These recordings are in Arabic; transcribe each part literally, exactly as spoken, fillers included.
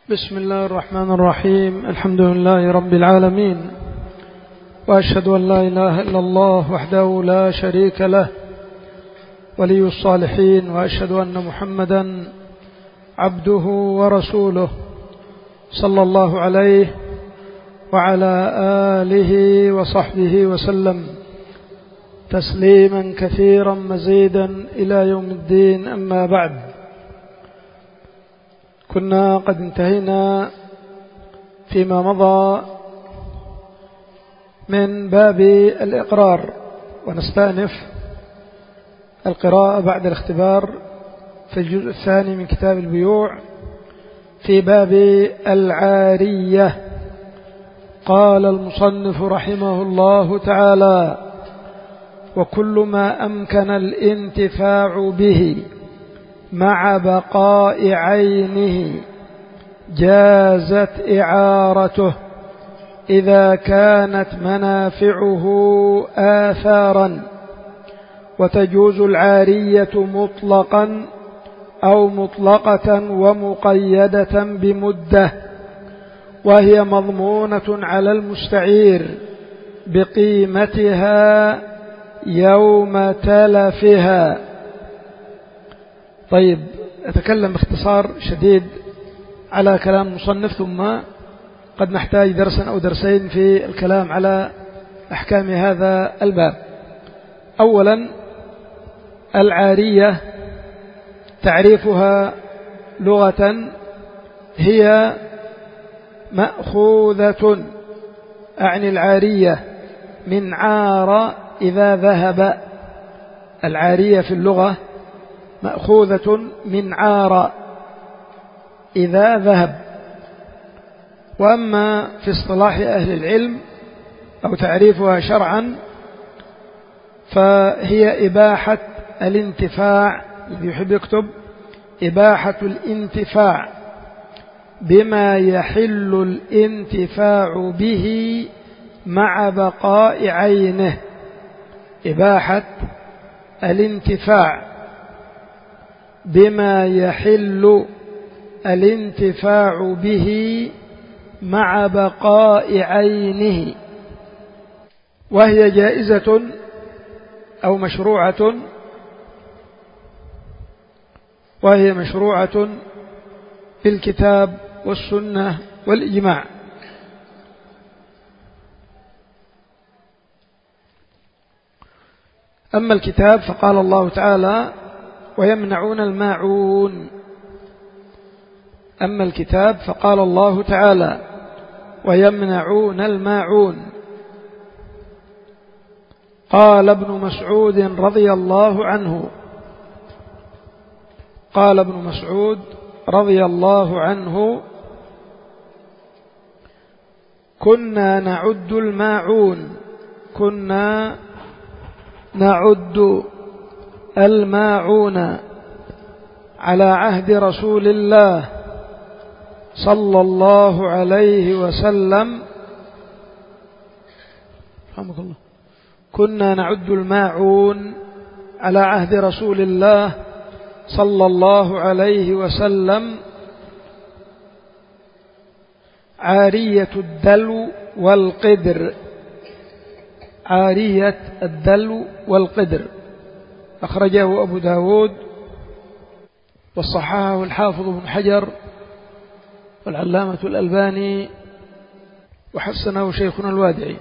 بسم الله الرحمن الرحيم. الحمد لله رب العالمين، وأشهد أن لا إله إلا الله وحده لا شريك له ولي الصالحين، وأشهد أن محمدا عبده ورسوله صلى الله عليه وعلى آله وصحبه وسلم تسليما كثيرا مزيدا إلى يوم الدين. أما بعد، كنا قد انتهينا فيما مضى من باب الإقرار، ونستأنف القراءة بعد الاختبار في الجزء الثاني من كتاب البيوع في باب العارية. قال المصنف رحمه الله تعالى: وكل ما أمكن الانتفاع به مع بقاء عينه جازت إعارته إذا كانت منافعه آثارا، وتجوز العارية مطلقا أو مطلقة ومقيدة بمدة، وهي مضمونة على المستعير بقيمتها يوم تلفها. طيب، أتكلم باختصار شديد على كلام المصنف، ثم قد نحتاج درسا أو درسين في الكلام على أحكام هذا الباب. أولا، العارية تعريفها لغة هي مأخوذة، أعني العارية من عار إذا ذهب. العارية في اللغة مأخوذة من عار إذا ذهب. وأما في اصطلاح أهل العلم أو تعريفها شرعا فهي إباحة الانتفاع، الذي يحب يكتب إباحة الانتفاع بما يحل الانتفاع به مع بقاء عينه. إباحة الانتفاع بما يحل الانتفاع به مع بقاء عينه، وهي جائزة أو مشروعة وهي مشروعة بالكتاب والسنة والإجماع. أما الكتاب فقال الله تعالى: ويمنعون الماعون. أما الكتاب فقال الله تعالى: ويمنعون الماعون. قال ابن مسعود رضي الله عنه قال ابن مسعود رضي الله عنه: كنا نعد الماعون كنا نعد الماعون على عهد رسول الله صلى الله عليه وسلم. رحمك الله. كنا نعد الماعون على عهد رسول الله صلى الله عليه وسلم عارية الدلو والقدر. عارية الدلو والقدر أخرجه أبو داود والصححه الحافظ بن حجر والعلامة الألباني وحسنه شيخنا الوادعي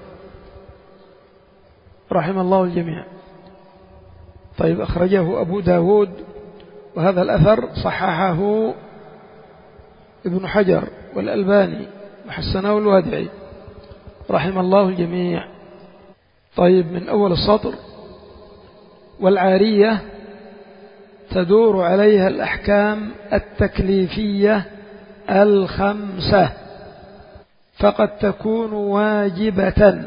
رحم الله الجميع. طيب، أخرجه أبو داود، وهذا الأثر صححه ابن حجر والألباني وحسنه الوادعي رحم الله الجميع. طيب، من أول السطر: والعارية تدور عليها الأحكام التكليفية الخمسة، فقد تكون واجبة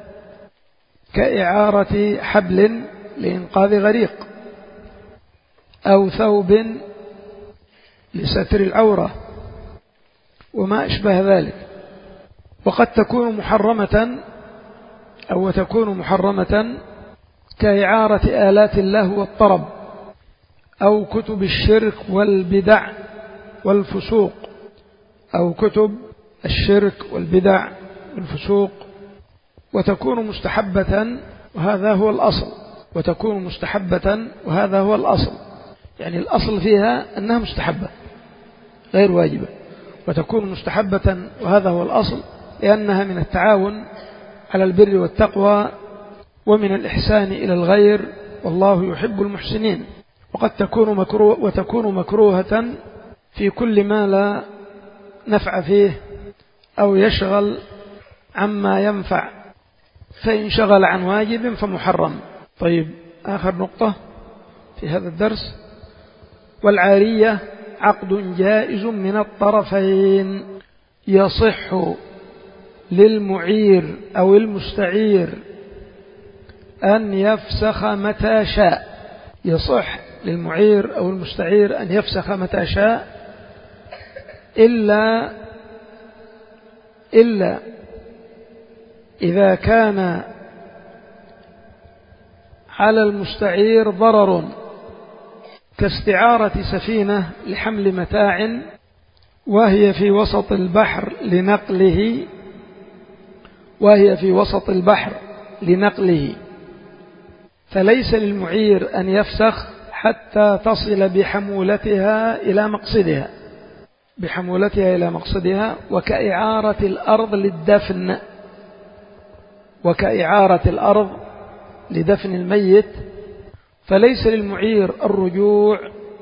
كإعارة حبل لإنقاذ غريق، أو ثوب لستر العورة وما أشبه ذلك. وقد تكون محرمة أو تكون محرمة كإعارة آلات اللهو والطرب، أو كتب الشرك والبدع والفسوق، أو كتب الشرك والبدع والفسوق، وتكون مستحبة وهذا هو الأصل، وتكون مستحبة وهذا هو الأصل، يعني الأصل فيها أنها مستحبة غير واجبة، وتكون مستحبة وهذا هو الأصل، لأنها من التعاون على البر والتقوى ومن الإحسان إلى الغير، والله يحب المحسنين. وقد تكون مكروه وتكون مكروهة في كل ما لا نفع فيه أو يشغل عما ينفع، فإن شغل عن واجب فمحرم. طيب، آخر نقطة في هذا الدرس: والعارية عقد جائز من الطرفين، يصح للمعير أو المستعير أن يفسخ متى شاء، يصح للمعير أو المستعير أن يفسخ متى شاء، إلا إلا إذا كان على المستعير ضرر، كاستعارة سفينة لحمل متاع وهي في وسط البحر لنقله وهي في وسط البحر لنقله فليس للمعير أن يفسخ حتى تصل بحمولتها إلى مقصدها بحمولتها إلى مقصدها وكإعارة الأرض للدفن وكإعارة الأرض لدفن الميت، فليس للمعير الرجوع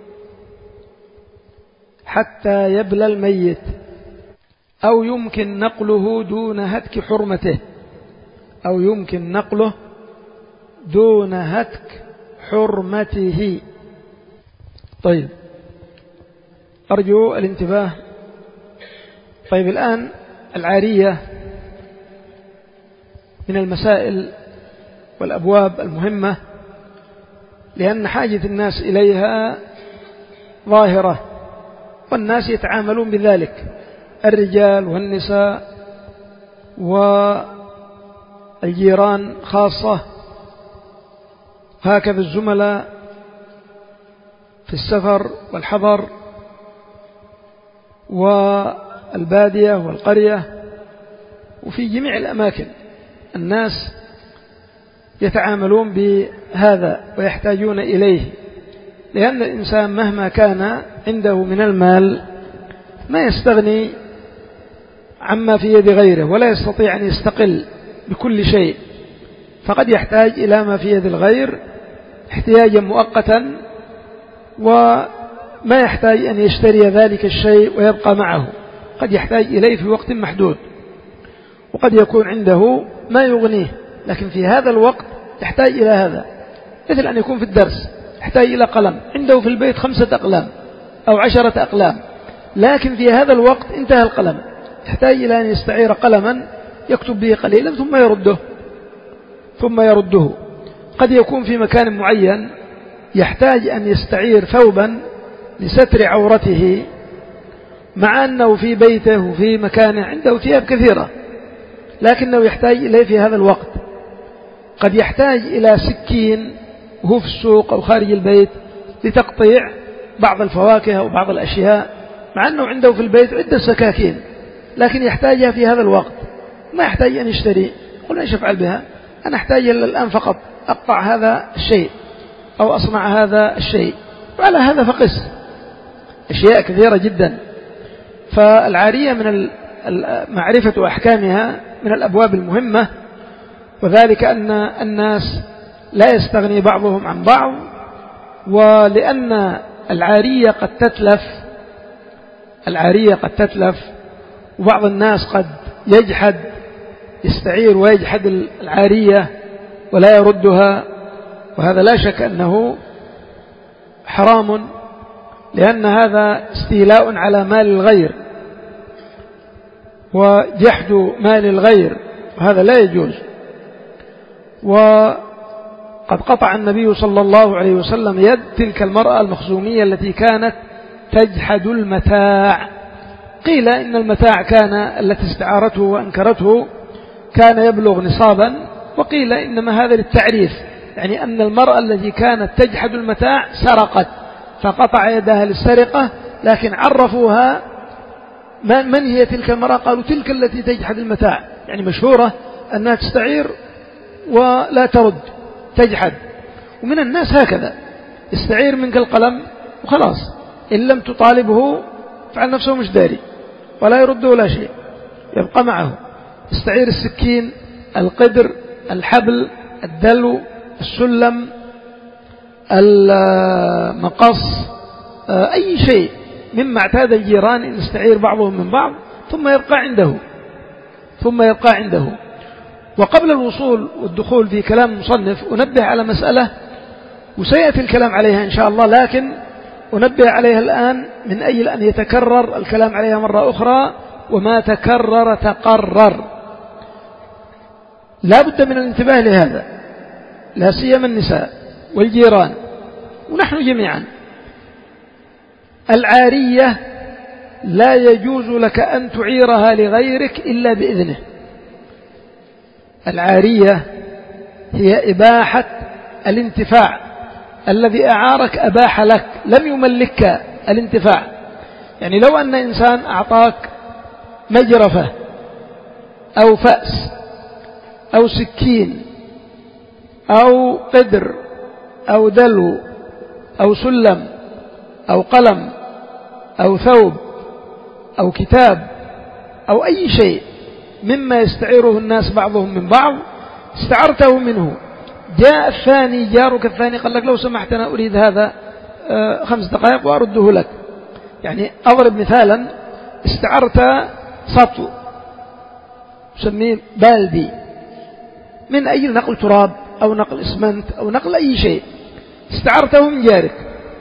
حتى يبلى الميت، أو يمكن نقله دون هتك حرمته أو يمكن نقله دون هتك حرمته. طيب، أرجو الانتباه. طيب، الآن العارية من المسائل والأبواب المهمة، لأن حاجة الناس إليها ظاهرة، والناس يتعاملون بذلك، الرجال والنساء والجيران خاصة، هكذا الزملاء في السفر والحضر والبادية والقرية، وفي جميع الأماكن الناس يتعاملون بهذا ويحتاجون إليه، لأن الإنسان مهما كان عنده من المال ما يستغني عما في يد غيره، ولا يستطيع أن يستقل بكل شيء، فقد يحتاج إلى ما في يد الغير احتياجا مؤقتا، وما يحتاج أن يشتري ذلك الشيء ويبقى معه، قد يحتاج إليه في وقت محدود، وقد يكون عنده ما يغنيه، لكن في هذا الوقت يحتاج إلى هذا، مثل أن يكون في الدرس يحتاج إلى قلم، عنده في البيت خمسة أقلام أو عشرة أقلام، لكن في هذا الوقت انتهى القلم، يحتاج إلى أن يستعير قلما يكتب به قليلا ثم يرده ثم يرده قد يكون في مكان معين يحتاج أن يستعير ثوبا لستر عورته، مع أنه في بيته وفي مكانه عنده ثياب كثيرة، لكنه يحتاج إليه في هذا الوقت. قد يحتاج إلى سكين وهو في السوق أو خارج البيت لتقطيع بعض الفواكه أو بعض الأشياء، مع أنه عنده في البيت عدة سكاكين، لكن يحتاجها في هذا الوقت، ما يحتاج أن يشتري. قل ايش أفعل بها؟ أنا أحتاج إلى الآن فقط أقطع هذا الشيء أو أصنع هذا الشيء، وعلى هذا فقس أشياء كثيرة جدا. فالعارية من معرفة أحكامها من الأبواب المهمة، وذلك أن الناس لا يستغني بعضهم عن بعض، ولأن العارية قد تتلف العارية قد تتلف وبعض الناس قد يجحد، يستعير ويجحد العارية ولا يردها، وهذا لا شك أنه حرام، لأن هذا استيلاء على مال الغير وجحد مال الغير، وهذا لا يجوز. وقد قطع النبي صلى الله عليه وسلم يد تلك المرأة المخزومية التي كانت تجحد المتاع. قيل إن المتاع كان التي استعارته وأنكرته كان يبلغ نصابا، وقيل إنما هذا للتعريف، يعني أن المرأة التي كانت تجحد المتاع سرقت فقطع يدها للسرقة، لكن عرفوها من هي تلك المرأة؟ قالوا تلك التي تجحد المتاع، يعني مشهورة أنها تستعير ولا ترد، تجحد. ومن الناس هكذا يستعير منك القلم وخلاص، إن لم تطالبه فعل نفسه مش داري ولا يرد ولا شيء، يبقى معه. يستعير السكين، القدر، الحبل، الدلو، السلم، المقص، أي شيء مما اعتاد الجيران أن يستعير بعضهم من بعض ثم يبقى عنده ثم يبقى عنده. وقبل الوصول والدخول في كلام المصنف أنبه على مسألة وسيأتي الكلام عليها إن شاء الله، لكن أنبه عليها الآن من أجل أن يتكرر الكلام عليها مرة أخرى، وما تكرر تقرر. لا بد من الانتباه لهذا، لا سيما النساء والجيران ونحن جميعا. العارية لا يجوز لك أن تعيرها لغيرك إلا بإذنه. العارية هي إباحة الانتفاع، الذي أعارك أباح لك، لم يملكك الانتفاع. يعني لو أن إنسان أعطاك مجرفة أو فأس أو سكين أو قدر أو دلو أو سلم أو قلم أو ثوب أو كتاب أو أي شيء مما يستعيره الناس بعضهم من بعض، استعرته منه، جاء الثاني جارك الثاني قال لك لو سمحت أنا أريد هذا خمس دقائق وأرده لك. يعني أضرب مثالا، استعرت سطو سميه بالدي من أجل نقل تراب أو نقل إسمنت أو نقل أي شيء، استعرته من جارك،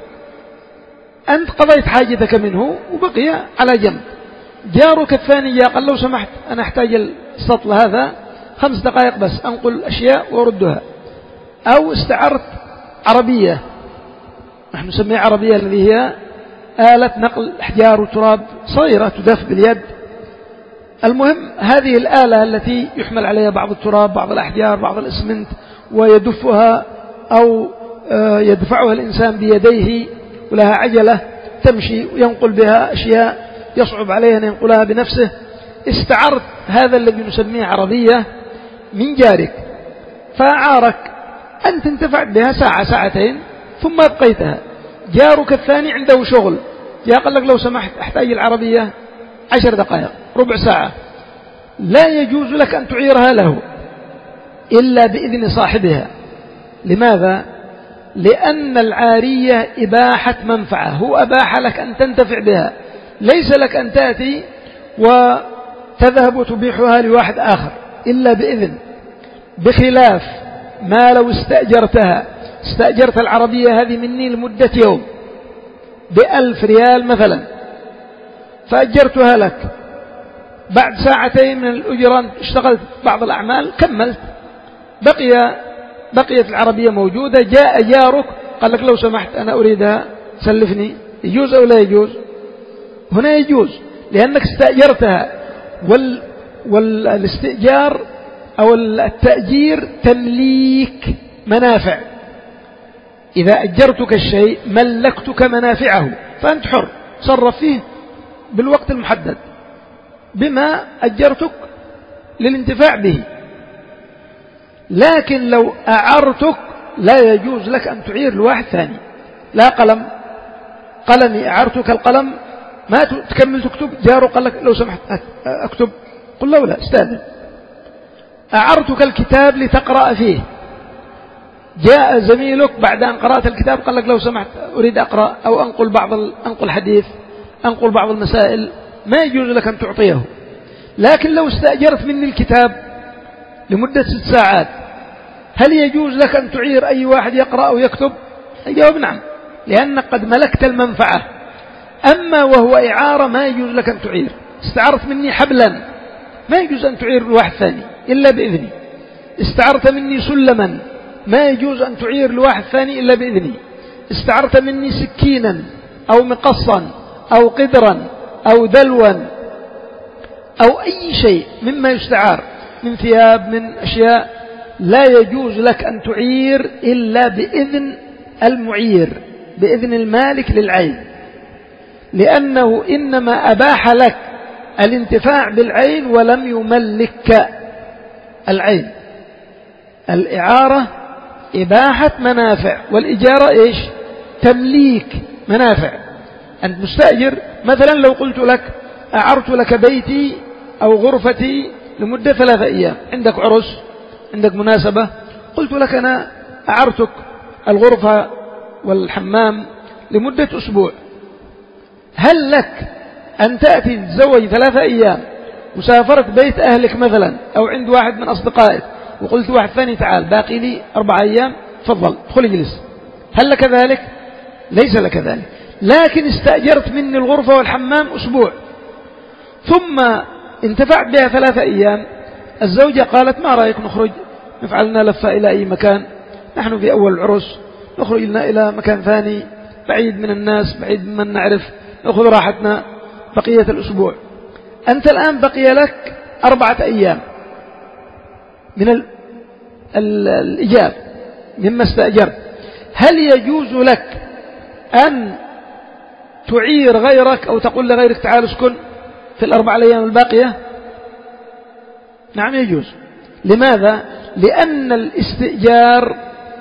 أنت قضيت حاجتك منه وبقي على جنب. جارك الثاني جاء قال لو سمحت أنا أحتاج السطل هذا خمس دقائق بس أنقل أشياء وأردها. أو استعرت عربية، نحن نسميها عربية، الذي هي آلة نقل أحجار وتراب صغيرة تدف باليد. المهم هذه الآلة التي يحمل عليها بعض التراب، بعض الأحجار، بعض الإسمنت، ويدفها أو يدفعها الإنسان بيديه، ولها عجلة تمشي وينقل بها أشياء يصعب عليه أن ينقلها بنفسه. استعرت هذا الذي نسميه عربية من جارك، فأعارك أن تنتفع بها ساعة ساعتين ثم أبقيتها. جارك الثاني عنده شغل، جاء قال لك لو سمحت أحتاج العربية عشر دقائق ربع ساعة، لا يجوز لك أن تعيرها له إلا بإذن صاحبها. لماذا؟ لأن العارية إباحة منفعة، هو أباح لك أن تنتفع بها، ليس لك أن تأتي وتذهب وتبيحها لواحد آخر إلا بإذن. بخلاف ما لو استأجرتها، استأجرت العربية هذه مني لمدة يوم بألف ريال مثلا، فأجرتها لك، بعد ساعتين من الأجرة اشتغلت بعض الأعمال كملت، بقي بقيت العربية موجودة، جاء جارك قال لك لو سمحت أنا أريدها سلفني، يجوز أو لا يجوز؟ هنا يجوز، لأنك استأجرتها. وال والاستئجار أو التأجير تمليك منافع، إذا أجرتك الشيء ملكتك منافعه، فأنت حر تصرف فيه بالوقت المحدد بما أجرتك للانتفاع به. لكن لو أعرتك لا يجوز لك أن تعير لواحد ثاني. لا قلم، قلمي أعرتك القلم ما تكمل تكتب، جارك قال لك لو سمحت أكتب، قل له لا استاذن. أعرتك الكتاب لتقرأ فيه، جاء زميلك بعد أن قرأت الكتاب قال لك لو سمحت أريد أقرأ أو أنقل بعض أنقل حديث، أنقل بعض المسائل، ما يجوز لك أن تعطيه. لكن لو استأجرت مني الكتاب لمدة ست ساعات، هل يجوز لك أن تعير أي واحد يقرأ أو يكتب؟ الجواب نعم، لأنك قد ملكت المنفعة. أما وهو إعارة ما يجوز لك أن تعير. استعرت مني حبلا ما يجوز أن تعير لواحد ثاني إلا بإذني. استعرت مني سلما ما يجوز أن تعير لواحد ثاني إلا بإذني. استعرت مني سكينا أو مقصا أو قدرا أو دلوا أو أي شيء مما يستعار من ثياب من أشياء، لا يجوز لك أن تعير إلا بإذن المعير، بإذن المالك للعين، لأنه إنما أباح لك الانتفاع بالعين ولم يملك العين. الإعارة إباحة منافع، والإجارة إيش؟ تمليك منافع. أنت مستأجر مثلا، لو قلت لك أعرت لك بيتي أو غرفتي لمدة ثلاثة أيام، عندك عرس، عندك مناسبة، قلت لك أنا أعرتك الغرفة والحمام لمدة أسبوع، هل لك أن تأتي تتزوج ثلاثة أيام وسافرت بيت أهلك مثلا أو عند واحد من أصدقائك وقلت واحد ثاني تعال باقي لي أربع أيام تفضل خل اجلس، هل لك ذلك؟ ليس لك ذلك. لكن استأجرت مني الغرفة والحمام أسبوع ثم انتفعت بها ثلاثة أيام، الزوجة قالت ما رأيك نخرج نفعل لنا لفة إلى أي مكان، نحن في أول العرس، نخرج لنا إلى مكان ثاني بعيد من الناس بعيد من نعرف، نأخذ راحتنا بقية الأسبوع. أنت الآن بقي لك أربعة أيام من ال ال الإجاب مما استأجرت، هل يجوز لك أن تعير غيرك أو تقول لغيرك تعال اسكن في الأربع أيام الباقية؟ نعم يجوز. لماذا؟ لأن الاستئجار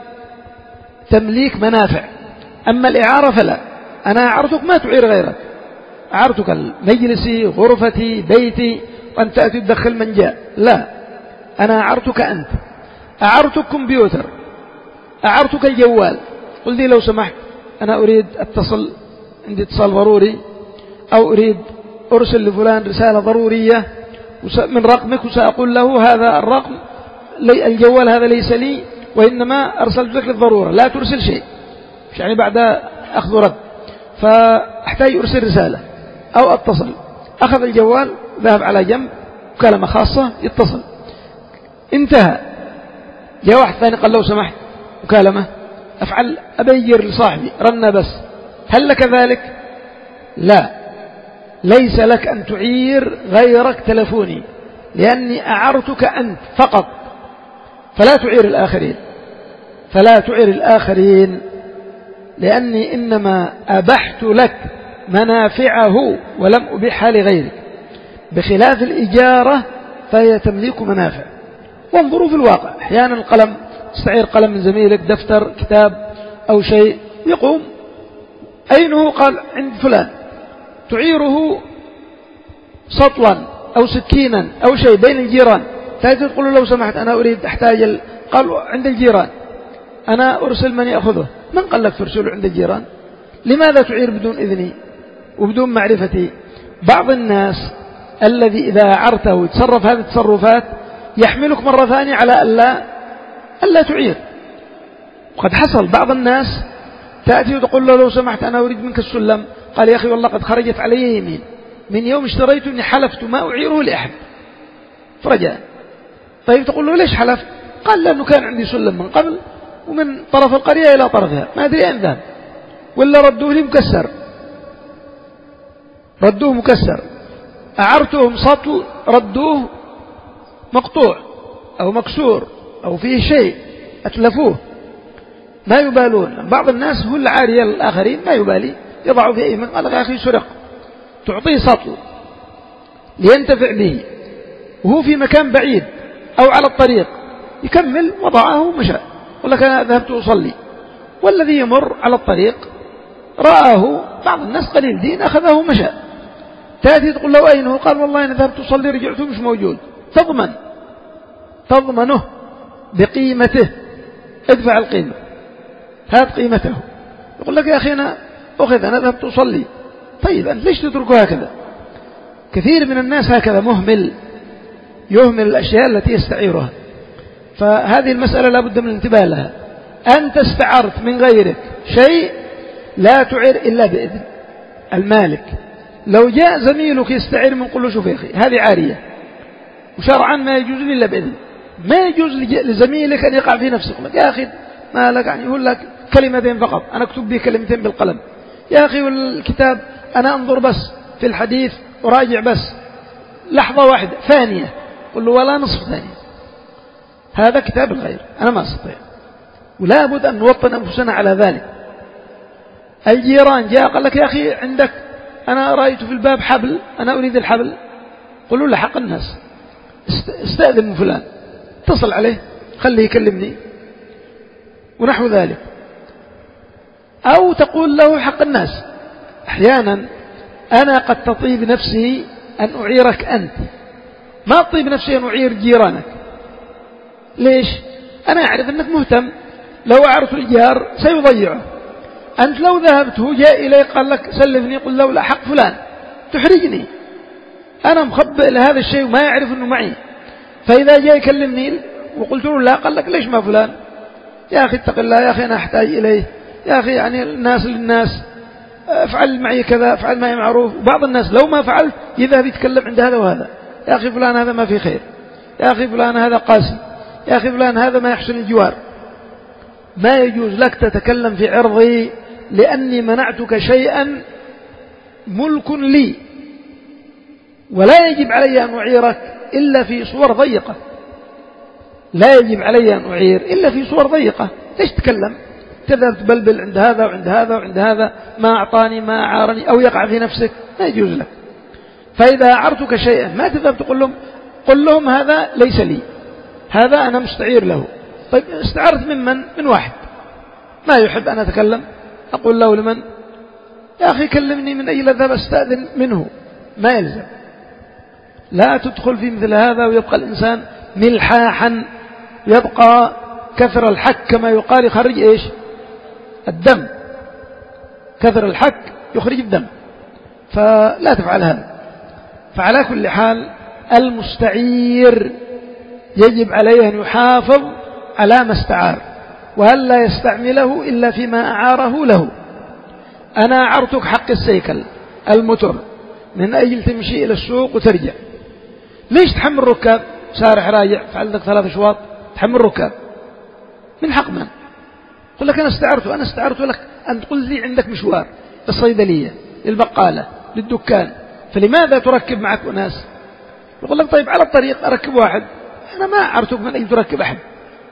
تمليك منافع، أما الإعارة فلا. أنا أعرتك ما تعير غيرك، أعرتك مجلسي غرفتي بيتي وأنت تأتي تدخل من جاء، لا، أنا أعرتك أنت، أعرتك كمبيوتر، أعرتك الجوال، قل لي لو سمحت أنا أريد أتصل، عندي اتصال ضروري، أو أريد أرسل لفلان رسالة ضرورية من رقمك وسأقول له هذا الرقم الجوال هذا ليس لي وإنما أرسلت لك للضرورة، لا ترسل شيء، مش يعني بعد أخذ رد، فأحتاج أرسل رسالة أو أتصل، أخذ الجوال ذهب على جنب مكالمة خاصة يتصل، انتهى. جاء واحد ثاني قال لو سمحت مكالمة، أفعل أبير لصاحبي رن بس، هل لك ذلك؟ لا، ليس لك أن تعير غيرك تلفوني، لأني أعرتك أنت فقط، فلا تعير الآخرين، فلا تعير الآخرين، لأني إنما أبحت لك منافعه ولم أبيحها لغيرك، بخلاف الإجارة فهي تمليك منافع. وانظروا في الواقع، أحيانا القلم تستعير قلم من زميلك، دفتر كتاب أو شيء، يقوم أينه؟ قال عند فلان، تعيره سطلا أو سكينا أو شيء بين الجيران، تأتي تقول له لو سمحت أنا أريد أحتاج ال... قال عند الجيران، أنا أرسل من يأخذه، من قال لك ترسله عند الجيران؟ لماذا تعير بدون إذني وبدون معرفتي؟ بعض الناس الذي إذا أعرته يتصرف هذه التصرفات يحملك مرة ثانية على ألا ألا تعير. وقد حصل بعض الناس تأتي وتقول له لو سمحت أنا أريد منك السلم، قال يا أخي والله قد خرجت علي يمين، من يوم اشتريته إني حلفت ما أعيره لأحد، فرجاء. طيب تقول له ليش حلفت؟ قال لأنه كان عندي سلم من قبل ومن طرف القرية إلى طرفها ما أدري أين ذهب، ولا ردوه لي مكسر، ردوه مكسر، أعرتهم سطل ردوه مقطوع أو مكسور أو فيه شيء أتلفوه، ما يبالون. بعض الناس هو العارية للآخرين ما يبالي، يضع في أيمن قال يا أخي سرق، تعطيه سطل لينتفع به وهو في مكان بعيد أو على الطريق، يكمل وضعه ومشى، يقول لك أنا ذهبت أصلي، والذي يمر على الطريق رآه بعض الناس قليل دين أخذه ومشى، تأتي تقول له أين هو؟ قال والله أنا ذهبت أصلي رجعت مش موجود، تضمن تضمنه بقيمته، ادفع القيمة، هات قيمته، يقول لك يا أخي أنا أخذ أنا ذهبت أصلي، طيب أنت ليش تتركه هكذا؟ كثير من الناس هكذا مهمل، يهمل الأشياء التي يستعيرها. فهذه المسألة لا بد من الانتباه لها. أنت استعرت من غيرك شيء لا تعير إلا بإذن المالك. لو جاء زميلك يستعير من قل له شوف يا أخي هذه عارية وشرعا ما يجوز إلا بإذن، ما يجوز لزميلك أن يقع في نفسك، يا أخي ما لك، يعني يقول لك كلمتين فقط أنا أكتب به كلمتين بالقلم، يا أخي والكتاب أنا أنظر بس في الحديث أراجع بس لحظة واحدة ثانية، قل له ولا نصف ثانية، هذا كتاب الغير أنا ما أستطيع. ولا بد أن نوطن أنفسنا على ذلك. الجيران جاء قال لك يا أخي عندك أنا رأيت في الباب حبل أنا أريد الحبل، قولوا له حق الناس، استأذن من فلان، اتصل عليه خليه يكلمني ونحو ذلك. أو تقول له حق الناس. أحيانا أنا قد تطيب نفسي أن أعيرك أنت، ما تطيب نفسي أن أعير جيرانك. ليش؟ أنا أعرف أنك مهتم، لو أعرف الجار سيضيعه. أنت لو ذهبت هو جاء إلي قال لك سلفني، قل له لا حق فلان، تحرجني، أنا مخبئ لهذا الشيء وما يعرف أنه معي. فإذا جاء يكلمني وقلت له لا، قال لك ليش ما فلان؟ يا أخي اتق الله، يا أخي أنا أحتاج إليه، يا أخي يعني الناس للناس، افعل معي كذا، افعل معي معروف. وبعض الناس لو ما فعلت يذهب يتكلم عند هذا وهذا، يا أخي فلان هذا ما في خير، يا أخي فلان هذا قاسي، يا أخي فلان هذا ما يحسن الجوار. ما يجوز لك تتكلم في عرضي، لأني منعتك شيئا ملك لي، ولا يجب علي أن أعيرك إلا في صور ضيقة. لا يجب علي أن أعير إلا في صور ضيقة. ليش تتكلم؟ تذهب تبلبل عند هذا وعند هذا وعند هذا، ما أعطاني ما أعارني، أو يقع في نفسك، ما يجوز لك. فإذا أعرتك شيئا ما تذهب تقول لهم، قل لهم هذا ليس لي، هذا أنا مستعير له. طيب استعرت ممن؟ من واحد ما يحب أن أتكلم، أقول له لمن؟ يا أخي كلمني من أجل أذهب أستأذن منه. ما يلزم. لا تدخل في مثل هذا ويبقى الإنسان ملحاحا، يبقى كثر الحك كما يقال يخرج إيش؟ الدم. كثر الحك يخرج الدم، فلا تفعل هذا. فعلى كل حال المستعير يجب عليه أن يحافظ على ما استعار، وهل لا يستعمله إلا فيما أعاره له. أنا أعرتك حق السيكل المتر من أجل تمشي إلى السوق وترجع، ليش تحمل ركاب؟ سارح راجع فعندك ثلاث أشواط، تحمل ركاب من حق من؟ قل لك أنا استعرته، أنا استعرت لك أن تقول لي عندك مشوار للصيدلية، للبقالة، للدكان، فلماذا تركب معك أناس؟ يقول لك طيب على الطريق أركب واحد، أنا ما أعرتك من أجل تركب أحد.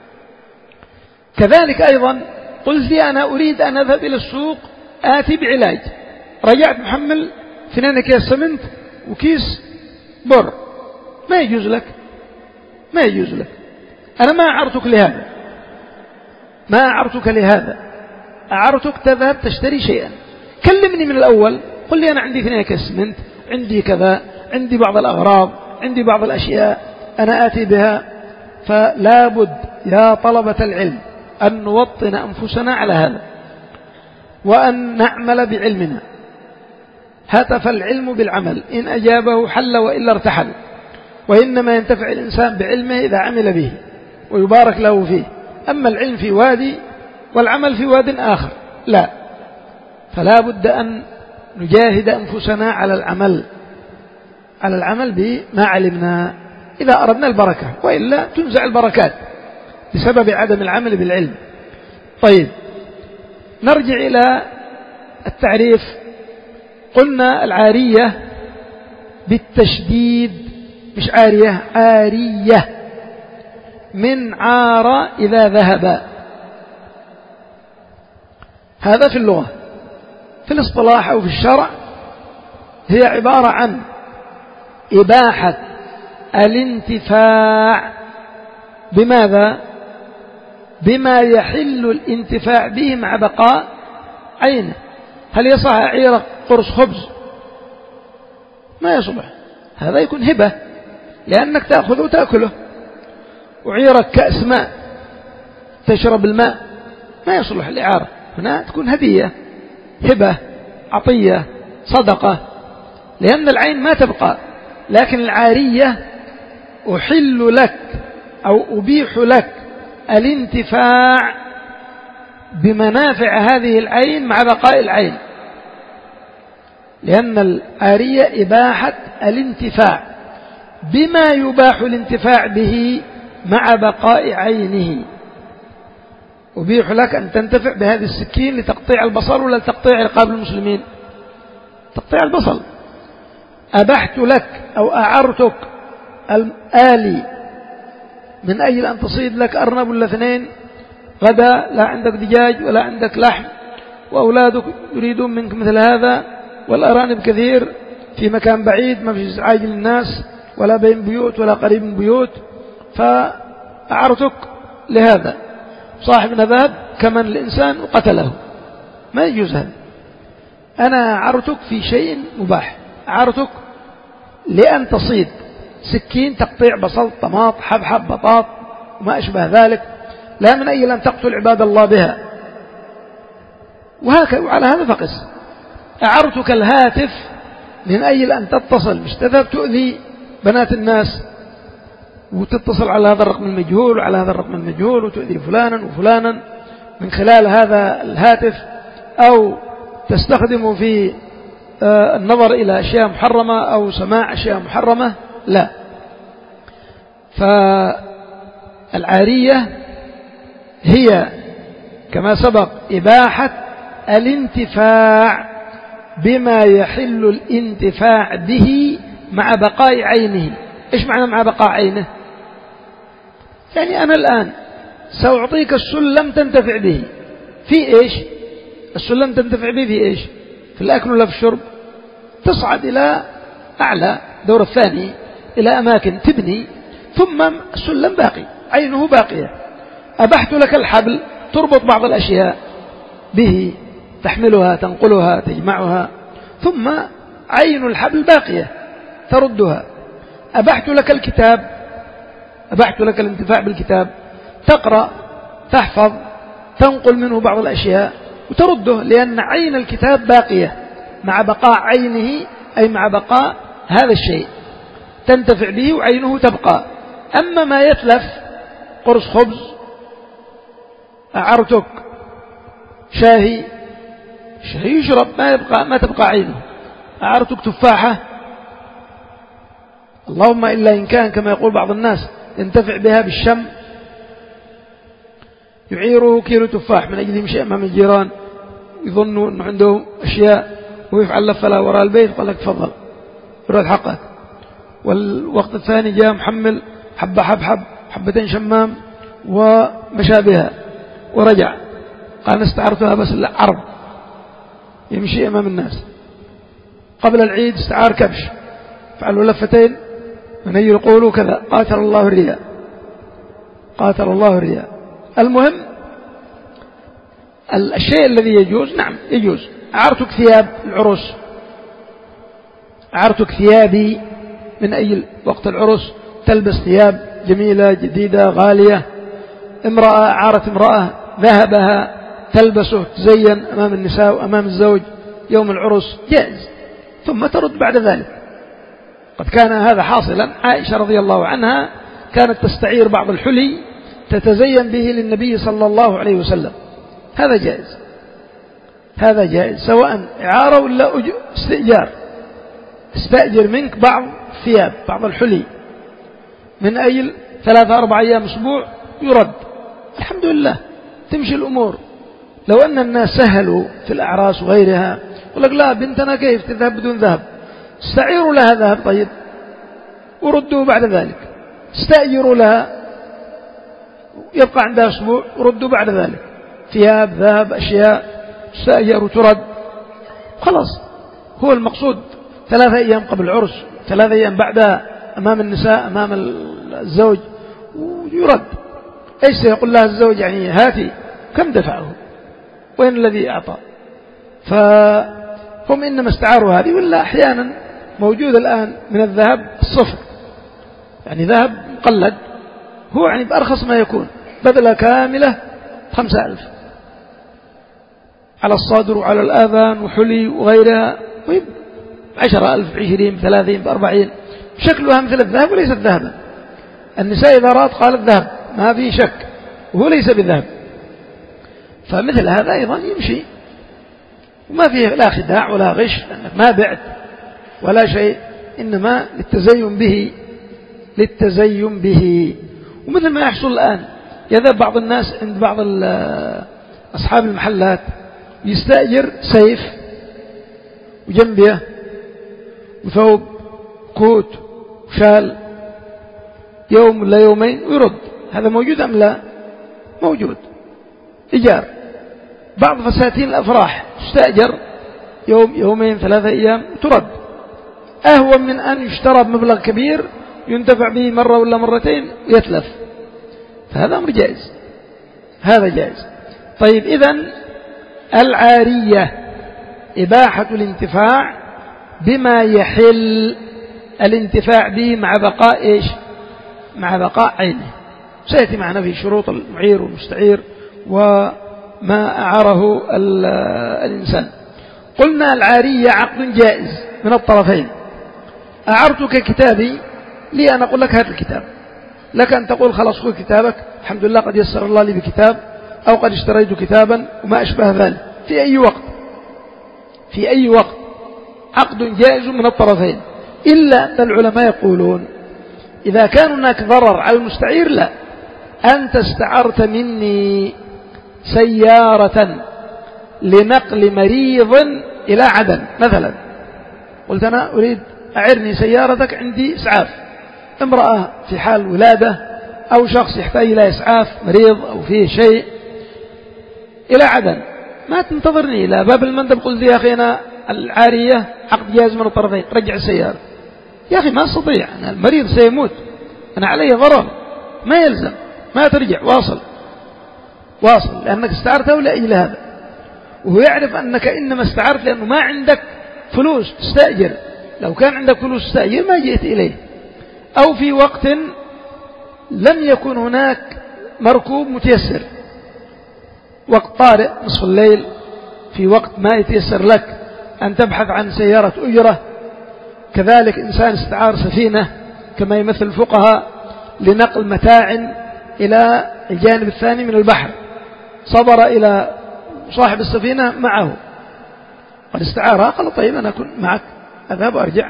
كذلك أيضا قلت لي أنا أريد أن أذهب إلى السوق آتي بعلاج، رجعت محمل اثنين كيس سمنت وكيس بر، ما يجوز لك، ما يجوز لك. أنا ما أعرتك لهذا، ما أعرتك لهذا، أعرتك تذهب تشتري شيئا. كلمني من الأول، قل لي أنا عندي اثنين كيس سمنت، عندي كذا، عندي بعض الأغراض، عندي بعض الأشياء أنا آتي بها. فلا بد يا طلبة العلم أن نوطن أنفسنا على هذا، وأن نعمل بعلمنا. هتف العلم بالعمل، إن أجابه حل وإلا ارتحل. وإنما ينتفع الإنسان بعلمه إذا عمل به ويبارك له فيه. أما العلم في وادي والعمل في واد آخر، لا. فلا بد أن نجاهد أنفسنا على العمل، على العمل بما علمنا إذا أردنا البركة، وإلا تنزع البركات بسبب عدم العمل بالعلم. طيب نرجع إلى التعريف. قلنا العارية بالتشديد، مش عارية، عارية، من عار إذا ذهب. هذا في اللغة. في الاصطلاح أو في الشرع هي عبارة عن إباحة الانتفاع بماذا؟ بما يحل الانتفاع به مع بقاء عينه. هل يصح أعيرك قرص خبز؟ ما يصلح، هذا يكون هبة لأنك تأخذه وتأكله. أعيرك كأس ماء تشرب الماء، ما يصلح الإعارة، هنا تكون هدية، هبة، عطية، صدقة، لأن العين ما تبقى. لكن العارية أحل لك أو أبيح لك الانتفاع بمنافع هذه العين مع بقاء العين، لأن العارية إباحة الانتفاع بما يباح الانتفاع به مع بقاء عينه. أبيح لك أن تنتفع بهذه السكين لتقطيع البصل ولا لتقطيع رقاب المسلمين؟ تقطيع البصل. أبحت لك أو أعرتك الآلي من أجل أن تصيد لك أرنب ولا اثنين غدا، لا عندك دجاج ولا عندك لحم، وأولادك يريدون منك مثل هذا، والأرانب كثير في مكان بعيد ما في إزعاج للناس، ولا بين بيوت ولا قريب من بيوت، فأعرتك لهذا. صاحب ذهب كمن الإنسان وقتله، ما يجوز هذا. أنا أعرتك في شيء مباح، أعرتك لأن تصيد سكين تقطيع بصل طماط حبحب بطاط وما أشبه ذلك، لا من أجل أن تقتل عباد الله بها. وهكذا وعلى هذا فقس. أعرتك الهاتف من أجل أن تتصل، مش تذهب تؤذي بنات الناس وتتصل على هذا الرقم المجهول وعلى هذا الرقم المجهول وتؤذي فلانا وفلانا من خلال هذا الهاتف، أو تستخدمه في النظر إلى أشياء محرمة أو سماع أشياء محرمة، لا. فالعارية هي كما سبق إباحة الانتفاع بما يحل الانتفاع به مع بقاء عينه. إيش معنى مع بقاء عينه؟ يعني أنا الآن سأعطيك السلم تنتفع به في إيش؟ السلم تنتفع به في إيش؟ في الأكل ولا في الشرب؟ تصعد إلى أعلى دور الثاني إلى أماكن تبني، ثم السلم باقي، عينه باقية. أبحت لك الحبل تربط بعض الأشياء به، تحملها تنقلها تجمعها، ثم عين الحبل باقية تردها. أبحت لك الكتاب، أبحت لك الانتفاع بالكتاب، تقرأ تحفظ تنقل منه بعض الأشياء وترده، لأن عين الكتاب باقية مع بقاء عينه، أي مع بقاء هذا الشيء تنتفع به وعينه تبقى. أما ما يتلف قرص خبز، أعرتك شاهي، شاهي يشرب ما يبقى ما تبقى عينه. أعرتك تفاحة، اللهم إلا إن كان كما يقول بعض الناس ينتفع بها بالشم، يعيره كيلو تفاح من أجل يمشي أمام الجيران يظنوا أنه عنده أشياء ويفعل لفة له وراء البيت، قال لك تفضل يرد حقك. والوقت الثاني جاء محمل حبة حبحب حبتين شمام ومشى بها ورجع، قال استعرتها بس العرض يمشي أمام الناس. قبل العيد استعار كبش فعلوا لفتين من يقولوا كذا، قاتل الله الرياء، قاتل الله الرياء. المهم الشيء الذي يجوز، نعم يجوز. أعرتك ثياب العرس، أعرتك ثيابي من أي وقت العرس تلبس ثياب جميلة جديدة غالية. امرأة أعارت امرأة ذهبها تلبسه تزين أمام النساء وأمام الزوج يوم العرس، جائز، ثم ترد بعد ذلك. قد كان هذا حاصلا. عائشة رضي الله عنها كانت تستعير بعض الحلي تتزين به للنبي صلى الله عليه وسلم، هذا جائز، هذا جائز سواء إعارة ولا استئجار. استأجر منك بعض الثياب بعض الحلي من أجل ثلاثة أربع أيام أسبوع يرد، الحمد لله تمشي الأمور. لو أن الناس سهلوا في الأعراس وغيرها، يقول لك لا بنتنا كيف تذهب بدون ذهب، استعيروا لها ذهب طيب وردوا بعد ذلك، استأجروا لها يبقى عندها أسبوع وردوا بعد ذلك، ثياب ذهب أشياء استأجر وترد، خلاص. هو المقصود ثلاثة أيام قبل العرس، ثلاثة أيام بعدها أمام النساء أمام الزوج ويرد. إيش سيقول لها الزوج يعني هاتي كم دفعه وين الذي أعطى؟ فهم إنما استعاروا هذه. ولا أحيانا موجود الآن من الذهب الصفر، يعني ذهب مقلد هو يعني بأرخص ما يكون، بدلة كاملة خمسة ألف على الصدر وعلى الآذان وحلي وغيرها، عشرة ألف بعشرين بثلاثين بأربعين، شكلها مثل الذهب وليس ذهبا. النساء إذا رأت قالت ذهب ما في شك وهو ليس بذهب. فمثل هذا أيضا يمشي وما فيه لا خداع ولا غش، لأنك ما بعت ولا شيء، إنما للتزين به للتزين به. ومثل ما يحصل الآن يذهب بعض الناس عند بعض أصحاب المحلات يستأجر سيف وجنبيه وثوب كوت وشال يوم ولا يومين ويرد. هذا موجود أم لا؟ موجود، إيجار. بعض فساتين الأفراح تستأجر يوم يومين ثلاثة أيام ترد، أهون من أن يشترى بمبلغ كبير ينتفع به مرة ولا مرتين يتلف، فهذا أمر جائز، هذا جائز. طيب إذن العارية إباحة الانتفاع بما يحل الانتفاع به مع بقاء إيش؟ مع بقاء عينه. سيأتي معنا في شروط المعير والمستعير وما أعاره الإنسان. قلنا العارية عقد جائز من الطرفين. أعرتك كتابي لي أن أقول لك هذا الكتاب، لك أن تقول خلاص خذ كتابك، الحمد لله قد يسر الله لي بكتاب، أو قد اشتريت كتابا وما أشبه ذلك، في أي وقت في أي وقت عقد جائز من الطرفين، إلا أن العلماء يقولون إذا كان هناك ضرر على المستعير لا. أنت استعرت مني سيارة لنقل مريض إلى عدن مثلا، قلت أنا أريد أعرني سيارتك، عندي إسعاف، امرأة في حال ولادة أو شخص يحتاج إلى إسعاف مريض أو فيه شيء إلى عدن، ما تنتظرني إلى باب المندب قلت يا أخي أنا العارية عقد جائز من الطرفين، رجع السيارة. يا أخي ما أستطيع، أنا المريض سيموت، أنا علي ضرر، ما يلزم، ما ترجع، واصل واصل لأنك استعرته لأجل هذا، وهو يعرف أنك إنما استعرت لأنه ما عندك فلوس تستأجر، لو كان عندك فلوس تستأجر ما جئت إليه، أو في وقت لم يكن هناك مركوب متيسر، وقت طارئ نصف الليل، في وقت ما يتيسر لك أن تبحث عن سيارة أجرة. كذلك إنسان استعار سفينة كما يمثل الفقهاء لنقل متاع إلى الجانب الثاني من البحر، صبر إلى صاحب السفينة معه، قد استعارها، قال طيب أنا أكون معك أذهب وأرجع،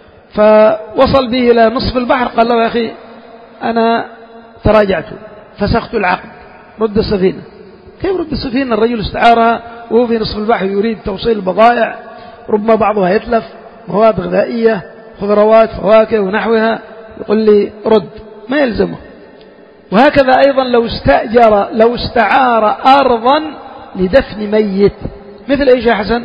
فوصل به إلى نصف البحر، قال له يا أخي أنا تراجعت فسخت العقد، رد السفينة. كيف رد السفينة؟ الرجل استعارها وهو في نصف البحر يريد توصيل البضائع، ربما بعضها يتلف، مواد غذائية، خضروات، فواكه ونحوها، يقول لي رد، ما يلزمه. وهكذا أيضا لو استأجر لو استعار أرضا لدفن ميت، مثل إيش يا حسن؟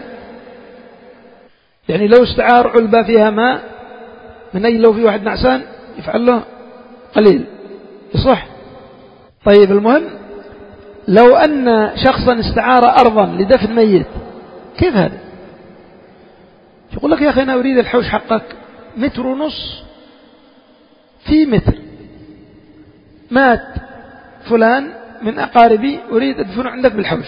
يعني لو استعار علبة فيها ماء من أجل لو في واحد نعسان يفعل له قليل يصح. طيب المهم لو أن شخصا استعار أرضا لدفن ميت، كيف هذا؟ يقول لك يا أخي أنا أريد الحوش حقك متر ونص في متر، مات فلان من أقاربي أريد أدفنه عندك بالحوش،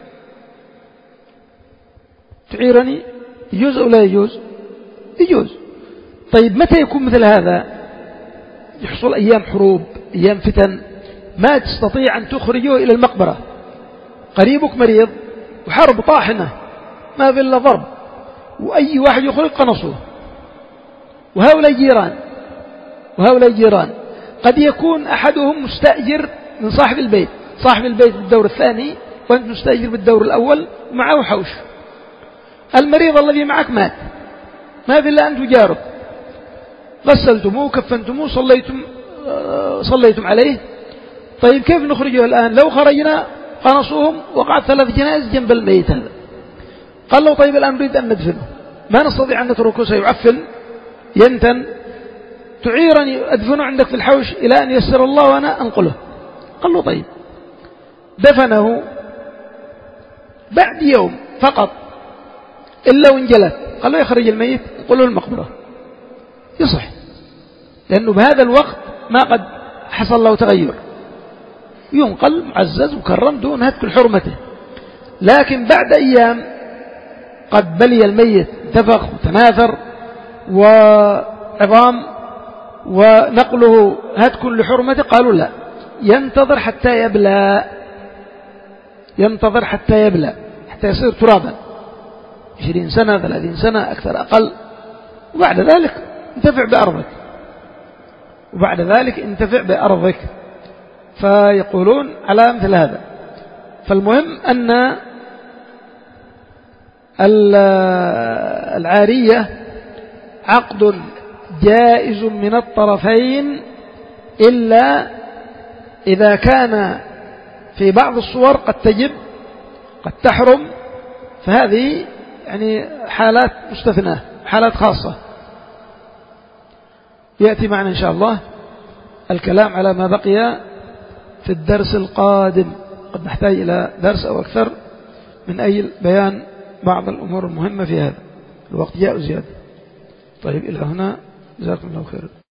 تعيرني؟ يجوز أو لا يجوز؟ يجوز. طيب متى يكون مثل هذا؟ يحصل أيام حروب، أيام فتن، ما تستطيع أن تخرجه إلى المقبرة، قريبك مريض وحرب طاحنة ما في إلا ضرب، وأي واحد يخرج قنصوه، وهؤلاء جيران وهؤلاء جيران قد يكون أحدهم مستأجر من صاحب البيت، صاحب البيت بالدور الثاني وأنت مستأجر بالدور الأول ومعه حوش، المريض الذي معك مات، ما في إلا أن تجارب، غسلتموه كفنتموه صليتم صليتم عليه. طيب كيف نخرجه الآن؟ لو خرجنا قنصوهم وقعت ثلاث جنائز جنب الميت هذا، قال له طيب الآن نريد أن ندفنه، ما نستطيع أن نتركه سيعفن ينتن، تعيرني أدفنه عندك في الحوش إلى أن يسر الله وأنا أنقله. قال له طيب. دفنه بعد يوم فقط إلا وانجلت، قال له يخرج الميت قل له المقبرة، يصح، لأنه بهذا الوقت ما قد حصل له تغير، ينقل معزز وكرم دون هتك حرمته. لكن بعد أيام قد بلي الميت، انتفخ وتناثر وعظام، ونقله هتك لحرمته، قالوا لا، ينتظر حتى يبلى، ينتظر حتى يبلى حتى يصير ترابا، عشرين سنة ثلاثين سنة أكثر أقل، وبعد ذلك انتفع بأرضك وبعد ذلك انتفع بأرضك. فيقولون على مثل هذا. فالمهم أن العارية عقد جائز من الطرفين، إلا إذا كان في بعض الصور قد تجب قد تحرم، فهذه يعني حالات مستثناة، حالات خاصة. يأتي معنا إن شاء الله الكلام على ما بقي في الدرس القادم. قد نحتاج إلى درس أو أكثر من أجل بيان بعض الأمور المهمة في هذا الوقت، جاء زيادة. طيب إلى هنا، جزاكم الله خيرا.